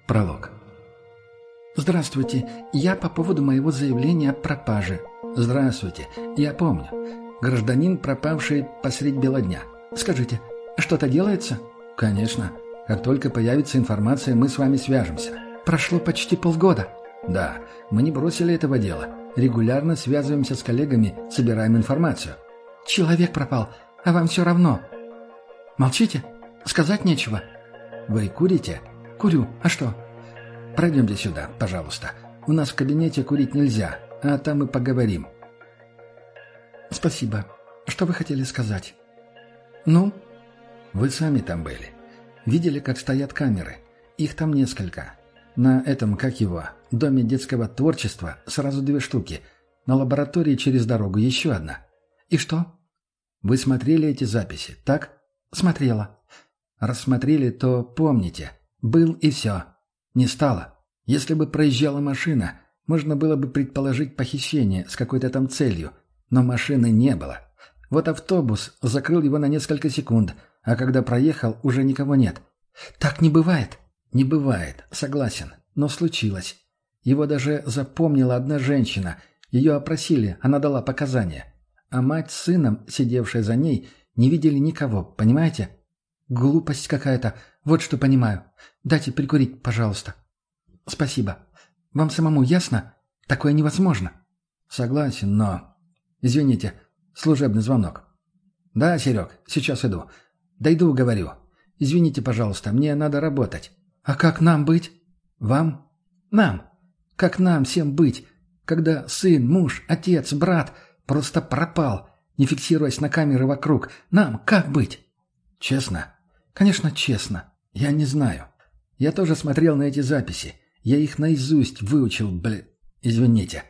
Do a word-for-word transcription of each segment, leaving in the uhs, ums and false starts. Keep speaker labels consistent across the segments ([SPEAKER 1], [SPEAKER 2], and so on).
[SPEAKER 1] Пролог. Здравствуйте. Я по поводу моего заявления о пропаже. Здравствуйте. Я помню. Гражданин, пропавший посредь бела дня. Скажите, что-то делается? Конечно. Как только появится информация, мы с вами свяжемся. Прошло почти полгода. Да, мы не бросили этого дела. Регулярно связываемся с коллегами, собираем информацию. Человек пропал, а вам все равно. Молчите? Сказать нечего. Вы курите? Курю. А что? Пройдемте сюда, пожалуйста. У нас в кабинете курить нельзя, а там мы поговорим. Спасибо. Что вы хотели сказать? Ну? Вы сами там были. Видели, как стоят камеры? Их там несколько. На этом, как его, доме детского творчества сразу две штуки. На лаборатории через дорогу еще одна. И что? Вы смотрели эти записи, так? Смотрела. Рассмотрели, то помните. Был и все. Не стало. Если бы проезжала машина, можно было бы предположить похищение с какой-то там целью. Но машины не было. Вот автобус закрыл его на несколько секунд, а когда проехал, уже никого нет. Так не бывает. Не бывает, согласен. Но случилось. Его даже запомнила одна женщина. Ее опросили, она дала показания. А мать с сыном, сидевшая за ней, не видели никого, понимаете? Глупость какая-то. Вот что понимаю. Дайте прикурить, пожалуйста. Спасибо. Вам самому ясно? Такое невозможно. Согласен, но... Извините, служебный звонок. Да, Серег, сейчас иду. Дойду, говорю. Извините, пожалуйста, мне надо работать. А как нам быть? Вам? Нам. Как нам всем быть, когда сын, муж, отец, брат просто пропал, не фиксируясь на камеры вокруг? Нам как быть? Честно? Конечно, честно. Я не знаю. Я тоже смотрел на эти записи. Я их наизусть выучил, блин. Извините.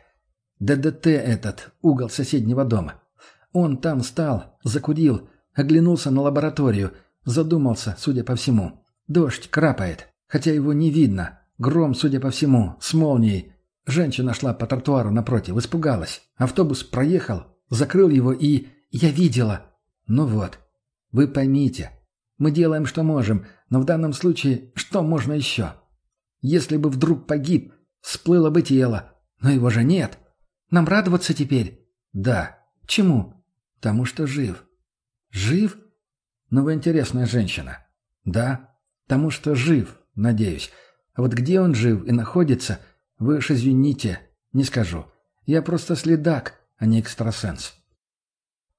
[SPEAKER 1] ДДТ этот, угол соседнего дома. Он там встал, закурил, оглянулся на лабораторию, задумался, судя по всему. Дождь крапает, хотя его не видно. Гром, судя по всему, с молнией. Женщина шла по тротуару напротив, испугалась. Автобус проехал, закрыл его и... Я видела. Ну вот. Вы поймите. Мы делаем, что можем, но в данном случае что можно еще? Если бы вдруг погиб, всплыло бы тело. Но его же нет. Нам радоваться теперь? Да. Чему? Тому, что жив. Жив? Ну вы интересная женщина. Да. Тому, что жив, надеюсь. А вот где он жив и находится, вы уж извините, не скажу. Я просто следак, а не экстрасенс.